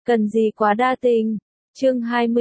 Cần gì quá đa tình. Chương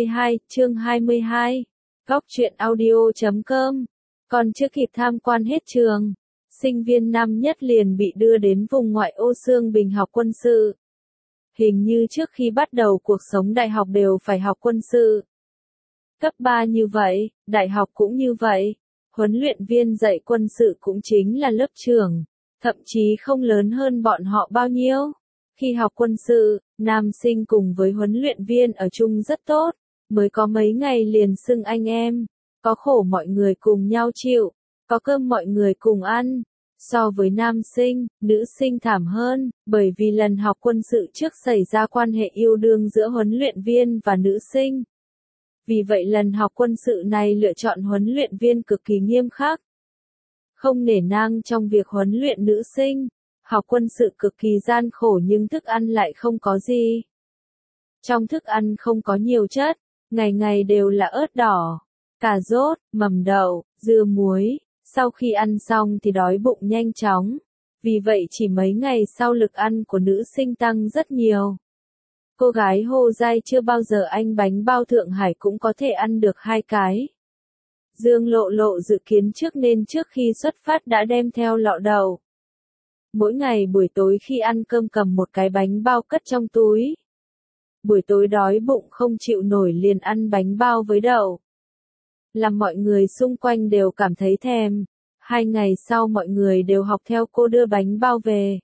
22. Góc truyện audio.com. Còn chưa kịp tham quan hết trường, sinh viên năm nhất liền bị đưa đến vùng ngoại ô Xương Bình học quân sự. Hình như trước khi bắt đầu cuộc sống đại học đều phải học quân sự. Cấp 3 như vậy, đại học cũng như vậy. Huấn luyện viên dạy quân sự cũng chính là lớp trưởng, thậm chí không lớn hơn bọn họ bao nhiêu. Khi học quân sự, nam sinh cùng với huấn luyện viên ở chung rất tốt, mới có mấy ngày liền xưng anh em, có khổ mọi người cùng nhau chịu, có cơm mọi người cùng ăn. So với nam sinh, nữ sinh thảm hơn, bởi vì lần học quân sự trước xảy ra quan hệ yêu đương giữa huấn luyện viên và nữ sinh. Vì vậy lần học quân sự này lựa chọn huấn luyện viên cực kỳ nghiêm khắc, không nể nang trong việc huấn luyện nữ sinh. Học quân sự cực kỳ gian khổ nhưng thức ăn lại không có gì. Trong thức ăn không có nhiều chất, ngày ngày đều là ớt đỏ, cà rốt, mầm đậu, dưa muối. Sau khi ăn xong thì đói bụng nhanh chóng. Vì vậy chỉ mấy ngày sau lực ăn của nữ sinh tăng rất nhiều. Cô gái Hồ Giai chưa bao giờ anh bánh bao Thượng Hải cũng có thể ăn được 2 cái. Dương Lộ Lộ dự kiến trước nên trước khi xuất phát đã đem theo lọ đậu. Mỗi ngày buổi tối khi ăn cơm cầm một cái bánh bao cất trong túi. Buổi tối đói bụng không chịu nổi liền ăn bánh bao với đậu. Làm mọi người xung quanh đều cảm thấy thèm. 2 ngày sau mọi người đều học theo cô đưa bánh bao về.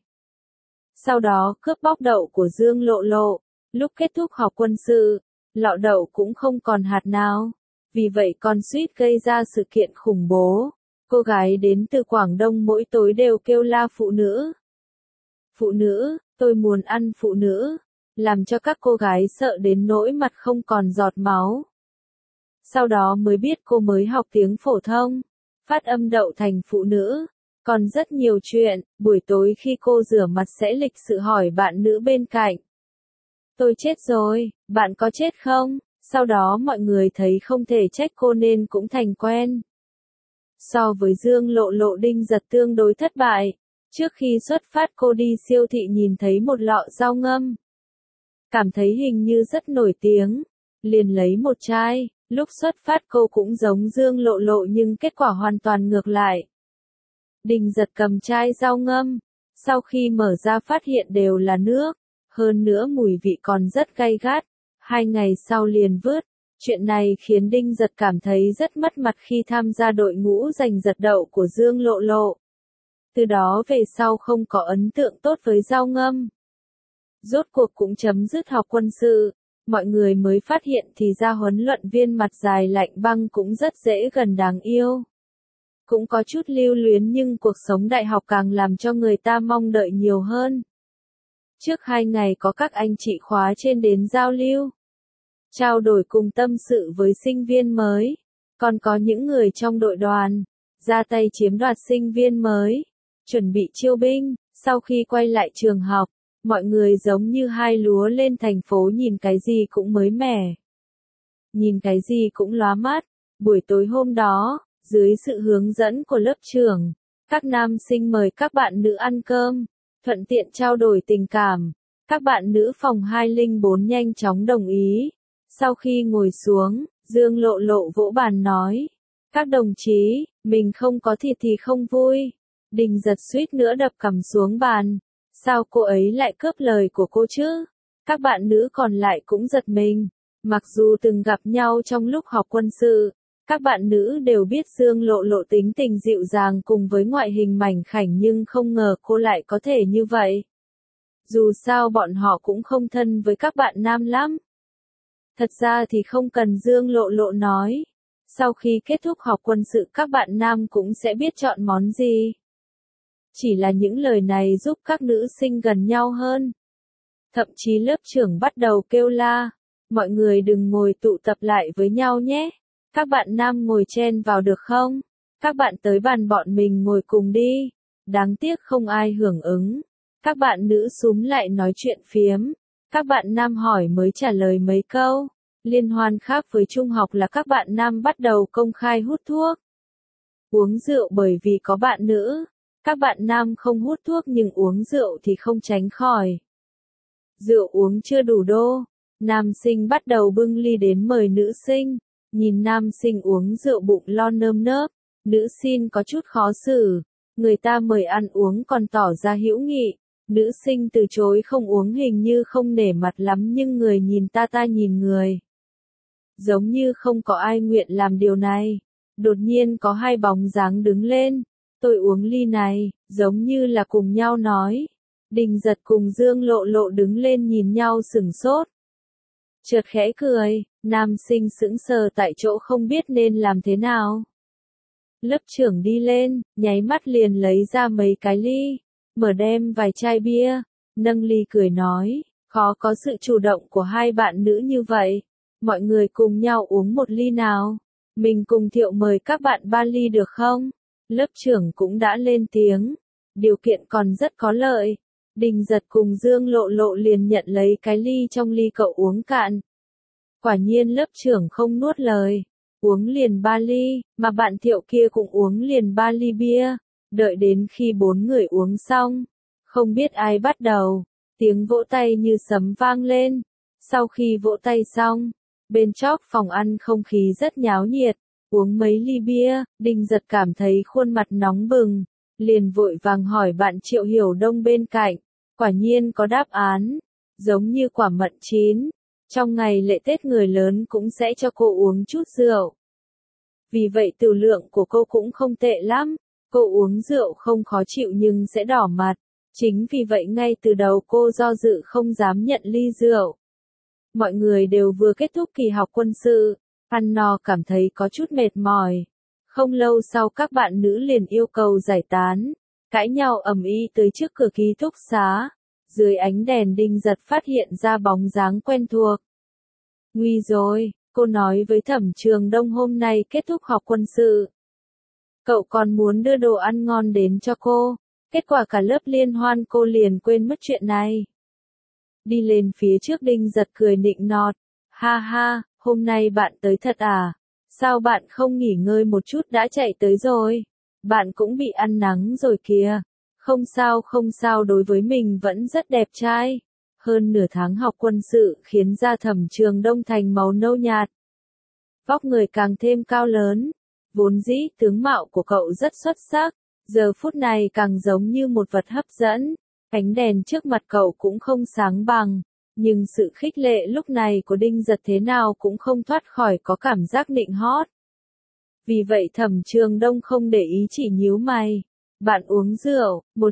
Sau đó cướp bóc đậu của Dương Lộ Lộ. Lúc kết thúc học quân sự, lọ đậu cũng không còn hạt nào. Vì vậy còn suýt gây ra sự kiện khủng bố. Cô gái đến từ Quảng Đông mỗi tối đều kêu la phụ nữ. Phụ nữ, tôi muốn ăn phụ nữ. Làm cho các cô gái sợ đến nỗi mặt không còn giọt máu. Sau đó mới biết cô mới học tiếng phổ thông. Phát âm đậu thành phụ nữ. Còn rất nhiều chuyện, buổi tối khi cô rửa mặt sẽ lịch sự hỏi bạn nữ bên cạnh. Tôi chết rồi, bạn có chết không? Sau đó mọi người thấy không thể trách cô nên cũng thành quen. So với Dương Lộ Lộ Đinh Giật tương đối thất bại. Trước khi xuất phát cô đi siêu thị nhìn thấy một lọ rau ngâm. Cảm thấy hình như rất nổi tiếng. Liền lấy một chai. Lúc xuất phát cô cũng giống Dương Lộ Lộ nhưng kết quả hoàn toàn ngược lại. Đinh Giật cầm chai rau ngâm. Sau khi mở ra phát hiện đều là nước. Hơn nữa mùi vị còn rất gay gắt. 2 ngày sau liền vứt. Chuyện này khiến Đinh Giật cảm thấy rất mất mặt khi tham gia đội ngũ giành giật đậu của Dương Lộ Lộ. Từ đó về sau không có ấn tượng tốt với rau ngâm. Rốt cuộc cũng chấm dứt học quân sự. Mọi người mới phát hiện thì ra huấn luyện viên mặt dài lạnh băng cũng rất dễ gần đáng yêu. Cũng có chút lưu luyến nhưng cuộc sống đại học càng làm cho người ta mong đợi nhiều hơn. Trước 2 ngày có các anh chị khóa trên đến giao lưu. Trao đổi cùng tâm sự với sinh viên mới. Còn có những người trong đội đoàn. Ra tay chiếm đoạt sinh viên mới. Chuẩn bị chiêu binh. Sau khi quay lại trường học. Mọi người giống như hai lúa lên thành phố nhìn cái gì cũng mới mẻ. Nhìn cái gì cũng lóa mắt. Buổi tối hôm đó, dưới sự hướng dẫn của lớp trưởng, các nam sinh mời các bạn nữ ăn cơm, thuận tiện trao đổi tình cảm. Các bạn nữ phòng 204 nhanh chóng đồng ý. Sau khi ngồi xuống, Dương Lộ Lộ vỗ bàn nói. Các đồng chí, mình không có thịt thì không vui. Đinh Giật suýt nữa đập cằm xuống bàn. Sao cô ấy lại cướp lời của cô chứ? Các bạn nữ còn lại cũng giật mình. Mặc dù từng gặp nhau trong lúc học quân sự, các bạn nữ đều biết Dương Lộ Lộ tính tình dịu dàng cùng với ngoại hình mảnh khảnh nhưng không ngờ cô lại có thể như vậy. Dù sao bọn họ cũng không thân với các bạn nam lắm. Thật ra thì không cần Dương Lộ Lộ nói. Sau khi kết thúc học quân sự các bạn nam cũng sẽ biết chọn món gì. Chỉ là những lời này giúp các nữ sinh gần nhau hơn. Thậm chí lớp trưởng bắt đầu kêu la. Mọi người đừng ngồi tụ tập lại với nhau nhé. Các bạn nam ngồi chen vào được không? Các bạn tới bàn bọn mình ngồi cùng đi. Đáng tiếc không ai hưởng ứng. Các bạn nữ xúm lại nói chuyện phiếm. Các bạn nam hỏi mới trả lời mấy câu. Liên hoan khác với trung học là các bạn nam bắt đầu công khai hút thuốc. Uống rượu bởi vì có bạn nữ. Các bạn nam không hút thuốc nhưng uống rượu thì không tránh khỏi. Rượu uống chưa đủ đô. Nam sinh bắt đầu bưng ly đến mời nữ sinh. Nhìn nam sinh uống rượu bụng lo nơm nớp. Nữ sinh có chút khó xử. Người ta mời ăn uống còn tỏ ra hữu nghị. Nữ sinh từ chối không uống hình như không nể mặt lắm nhưng người nhìn ta nhìn người. Giống như không có ai nguyện làm điều này. Đột nhiên có hai bóng dáng đứng lên. Tôi uống ly này, giống như là cùng nhau nói. Đình Giật cùng Dương Lộ Lộ đứng lên nhìn nhau sửng sốt. Chợt khẽ cười, nam sinh sững sờ tại chỗ không biết nên làm thế nào. Lớp trưởng đi lên, nháy mắt liền lấy ra mấy cái ly, mở đem vài chai bia, nâng ly cười nói, khó có sự chủ động của hai bạn nữ như vậy. Mọi người cùng nhau uống một ly nào. Mình cùng Thiệu mời các bạn 3 ly được không? Lớp trưởng cũng đã lên tiếng. Điều kiện còn rất có lợi. Đình Giật cùng Dương Lộ Lộ liền nhận lấy cái ly trong ly cậu uống cạn. Quả nhiên lớp trưởng không nuốt lời. Uống liền 3 ly, mà bạn Thiệu kia cũng uống liền 3 ly bia. Đợi đến khi 4 người uống xong. Không biết ai bắt đầu. Tiếng vỗ tay như sấm vang lên. Sau khi vỗ tay xong, bên chóp phòng ăn không khí rất nháo nhiệt. Uống mấy ly bia, Đình Giật cảm thấy khuôn mặt nóng bừng. Liền vội vàng hỏi bạn Triệu Hiểu Đông bên cạnh. Quả nhiên có đáp án. Giống như quả mận chín. Trong ngày lễ Tết người lớn cũng sẽ cho cô uống chút rượu. Vì vậy tiểu lượng của cô cũng không tệ lắm. Cô uống rượu không khó chịu nhưng sẽ đỏ mặt. Chính vì vậy ngay từ đầu cô do dự không dám nhận ly rượu. Mọi người đều vừa kết thúc kỳ học quân sự. Ăn no cảm thấy có chút mệt mỏi. Không lâu sau các bạn nữ liền yêu cầu giải tán. Cãi nhau ầm ĩ tới trước cửa ký túc xá. Dưới ánh đèn Đình Giật phát hiện ra bóng dáng quen thuộc. Nguy rồi, cô nói với Thẩm Trường Đông hôm nay kết thúc học quân sự. Cậu còn muốn đưa đồ ăn ngon đến cho cô. Kết quả cả lớp liên hoan cô liền quên mất chuyện này. Đi lên phía trước Đình Giật cười nịnh nọt. Ha ha, hôm nay bạn tới thật à? Sao bạn không nghỉ ngơi một chút đã chạy tới rồi? Bạn cũng bị ăn nắng rồi kìa. Không sao đối với mình vẫn rất đẹp trai. Hơn nửa tháng học quân sự khiến da Thẩm Trường Đông thành màu nâu nhạt. Vóc người càng thêm cao lớn. Vốn dĩ tướng mạo của cậu rất xuất sắc. Giờ phút này càng giống như một vật hấp dẫn. Ánh đèn trước mặt cậu cũng không sáng bằng. Nhưng sự khích lệ lúc này của Đinh Giật thế nào cũng không thoát khỏi có cảm giác nịnh hót. Vì vậy Thẩm Trường Đông không để ý chỉ nhíu mày. Bạn uống rượu, một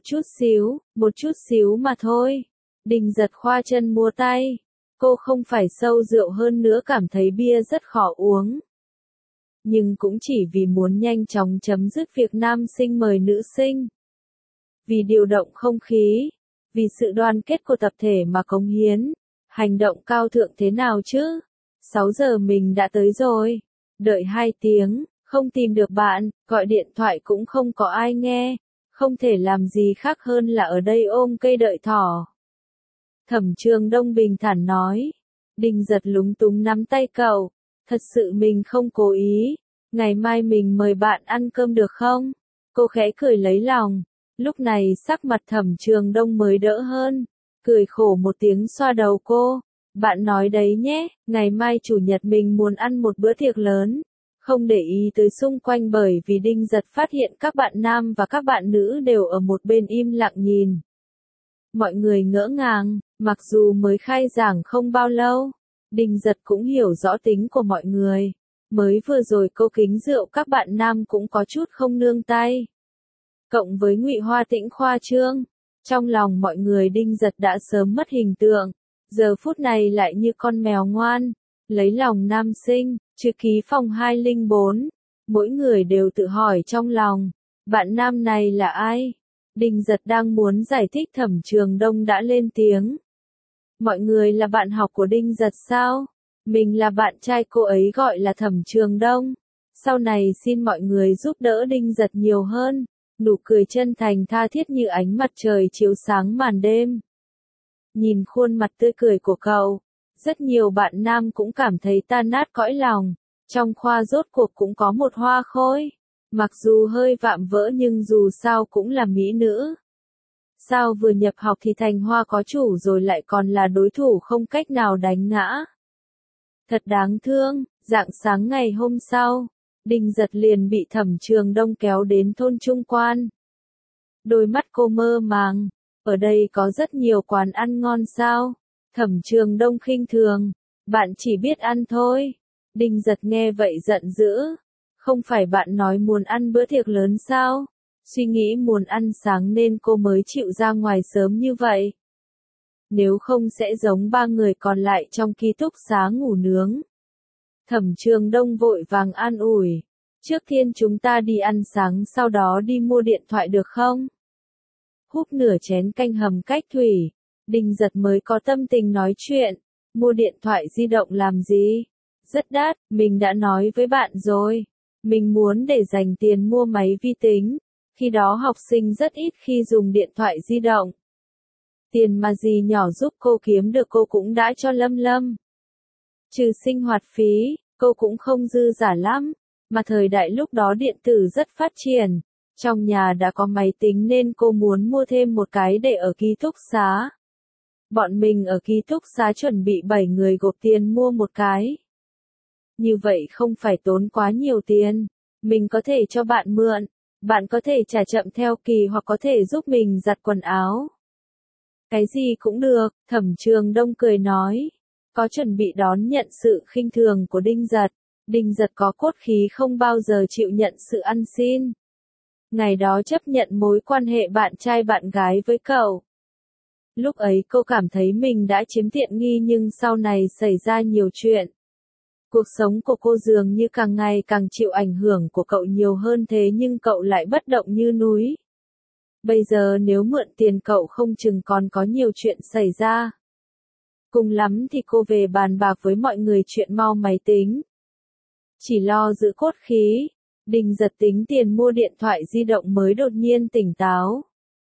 chút xíu mà thôi. Đình Giật khoa chân múa tay. Cô không phải sâu rượu hơn nữa cảm thấy bia rất khó uống. Nhưng cũng chỉ vì muốn nhanh chóng chấm dứt việc nam sinh mời nữ sinh. Vì điều động không khí. Vì sự đoàn kết của tập thể mà cống hiến. Hành động cao thượng thế nào chứ? 6 giờ mình đã tới rồi. Đợi 2 tiếng, không tìm được bạn, gọi điện thoại cũng không có ai nghe. Không thể làm gì khác hơn là ở đây ôm cây đợi thỏ. Thẩm Trường Đông bình thản nói. Đình Giật lúng túng nắm tay cậu. Thật sự mình không cố ý. Ngày mai mình mời bạn ăn cơm được không? Cô khẽ cười lấy lòng. Lúc này sắc mặt Thẩm Trường Đông mới đỡ hơn. Cười khổ một tiếng xoa đầu cô. Bạn nói đấy nhé, ngày mai chủ nhật mình muốn ăn một bữa tiệc lớn. Không để ý tới xung quanh bởi vì Đinh Giật phát hiện các bạn nam và các bạn nữ đều ở một bên im lặng nhìn. Mọi người ngỡ ngàng, mặc dù mới khai giảng không bao lâu. Đinh Giật cũng hiểu rõ tính của mọi người. Mới vừa rồi câu kính rượu các bạn nam cũng có chút không nương tay. Cộng với Ngụy Hoa Tĩnh khoa trương. Trong lòng mọi người Đinh Giật đã sớm mất hình tượng. Giờ phút này lại như con mèo ngoan. Lấy lòng nam sinh, chữ ký phòng 204. Mỗi người đều tự hỏi trong lòng. Bạn nam này là ai? Đinh Giật đang muốn giải thích Thẩm Trường Đông đã lên tiếng. Mọi người là bạn học của Đinh Giật sao? Mình là bạn trai cô ấy gọi là Thẩm Trường Đông. Sau này xin mọi người giúp đỡ Đinh Giật nhiều hơn. Nụ cười chân thành tha thiết như ánh mặt trời chiếu sáng màn đêm. Nhìn khuôn mặt tươi cười của cậu, rất nhiều bạn nam cũng cảm thấy tan nát cõi lòng. Trong khoa rốt cuộc cũng có một hoa khôi. Mặc dù hơi vạm vỡ nhưng dù sao cũng là mỹ nữ. Sao vừa nhập học thì thành hoa có chủ rồi lại còn là đối thủ không cách nào đánh ngã. Thật đáng thương, rạng sáng ngày hôm sau, Đinh Giật liền bị Thẩm Trường Đông kéo đến thôn Trung Quan. Đôi mắt cô mơ màng, ở đây có rất nhiều quán ăn ngon sao? Thẩm Trường Đông khinh thường, bạn chỉ biết ăn thôi. Đinh Giật nghe vậy giận dữ, không phải bạn nói muốn ăn bữa tiệc lớn sao? Suy nghĩ muốn ăn sáng nên cô mới chịu ra ngoài sớm như vậy. Nếu không sẽ giống 3 người còn lại trong ký túc xá ngủ nướng. Thẩm Trường Đông vội vàng an ủi. Trước tiên chúng ta đi ăn sáng sau đó đi mua điện thoại được không? Húp nửa chén canh hầm cách thủy. Đinh Giật mới có tâm tình nói chuyện. Mua điện thoại di động làm gì? Rất đắt, mình đã nói với bạn rồi. Mình muốn để dành tiền mua máy vi tính. Khi đó học sinh rất ít khi dùng điện thoại di động. Tiền mà dì nhỏ giúp cô kiếm được cô cũng đã cho Lâm Lâm. Trừ sinh hoạt phí, cô cũng không dư giả lắm, mà thời đại lúc đó điện tử rất phát triển. Trong nhà đã có máy tính nên cô muốn mua thêm một cái để ở ký túc xá. Bọn mình ở ký túc xá chuẩn bị 7 người gộp tiền mua một cái. Như vậy không phải tốn quá nhiều tiền, mình có thể cho bạn mượn, bạn có thể trả chậm theo kỳ hoặc có thể giúp mình giặt quần áo. Cái gì cũng được, Thẩm Trường Đông cười nói. Có chuẩn bị đón nhận sự khinh thường của Đinh Giật. Đinh Giật có cốt khí không bao giờ chịu nhận sự ăn xin. Ngày đó chấp nhận mối quan hệ bạn trai bạn gái với cậu. Lúc ấy cô cảm thấy mình đã chiếm tiện nghi nhưng sau này xảy ra nhiều chuyện. Cuộc sống của cô dường như càng ngày càng chịu ảnh hưởng của cậu nhiều hơn thế nhưng cậu lại bất động như núi. Bây giờ nếu mượn tiền cậu không chừng còn có nhiều chuyện xảy ra. Cùng lắm thì cô về bàn bạc với mọi người chuyện mau máy tính. Chỉ lo giữ cốt khí, Đinh Giật tính tiền mua điện thoại di động mới đột nhiên tỉnh táo.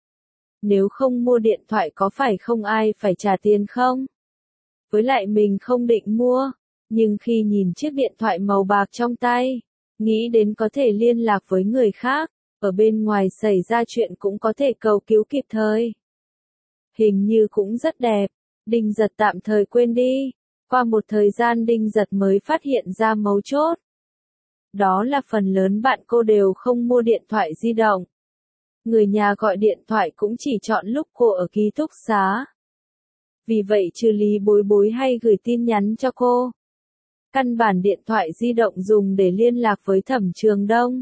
Nếu không mua điện thoại có phải không ai phải trả tiền không? Với lại mình không định mua, nhưng khi nhìn chiếc điện thoại màu bạc trong tay, nghĩ đến có thể liên lạc với người khác, ở bên ngoài xảy ra chuyện cũng có thể cầu cứu kịp thời. Hình như cũng rất đẹp, Đinh Giật tạm thời quên đi. Qua một thời gian Đinh Giật mới phát hiện ra mấu chốt. Đó là phần lớn bạn cô đều không mua điện thoại di động. Người nhà gọi điện thoại cũng chỉ chọn lúc cô ở ký túc xá. Vì vậy trừ Lý Bối Bối hay gửi tin nhắn cho cô. Căn bản điện thoại di động dùng để liên lạc với Thẩm Trường Đông.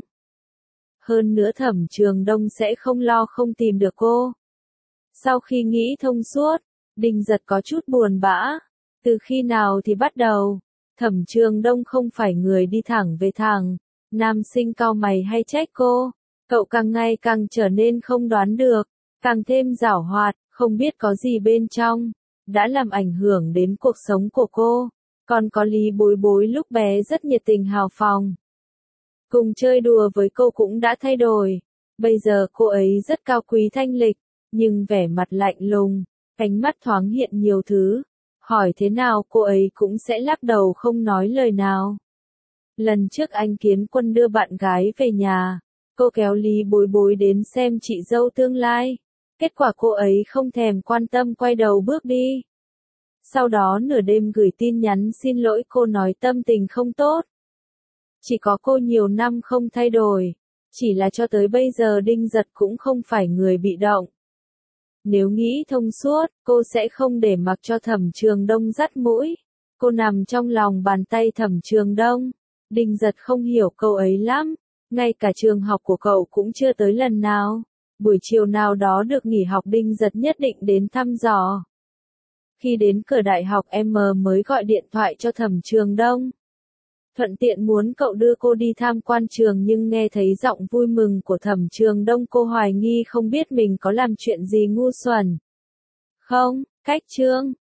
Hơn nữa Thẩm Trường Đông sẽ không lo không tìm được cô. Sau khi nghĩ thông suốt, Đinh Giật có chút buồn bã. Từ khi nào thì bắt đầu, Thẩm Trường Đông không phải người đi thẳng về thẳng. Nam sinh cau mày hay trách cô. Cậu càng ngày càng trở nên không đoán được, càng thêm giảo hoạt, không biết có gì bên trong. Đã làm ảnh hưởng đến cuộc sống của cô. Còn có Lý Bối Bối lúc bé rất nhiệt tình hào phóng. Cùng chơi đùa với cô cũng đã thay đổi. Bây giờ cô ấy rất cao quý thanh lịch, nhưng vẻ mặt lạnh lùng, ánh mắt thoáng hiện nhiều thứ. Hỏi thế nào cô ấy cũng sẽ lắc đầu không nói lời nào. Lần trước anh Kiến Quân đưa bạn gái về nhà, cô kéo Lý Bối Bối đến xem chị dâu tương lai. Kết quả cô ấy không thèm quan tâm quay đầu bước đi. Sau đó nửa đêm gửi tin nhắn xin lỗi cô nói tâm tình không tốt. Chỉ có cô nhiều năm không thay đổi. Chỉ là cho tới bây giờ Đinh Giật cũng không phải người bị động. Nếu nghĩ thông suốt, cô sẽ không để mặc cho Thẩm Trường Đông dắt mũi. Cô nằm trong lòng bàn tay Thẩm Trường Đông. Đinh Giật không hiểu câu ấy lắm. Ngay cả trường học của cậu cũng chưa tới lần nào. Buổi chiều nào đó được nghỉ học Đinh Giật nhất định đến thăm dò. Khi đến cửa đại học em mới gọi điện thoại cho Thẩm Trường Đông. Thuận tiện muốn cậu đưa cô đi tham quan trường nhưng nghe thấy giọng vui mừng của Thẩm Trường Đông cô hoài nghi không biết mình có làm chuyện gì ngu xuẩn. Không, cách chương.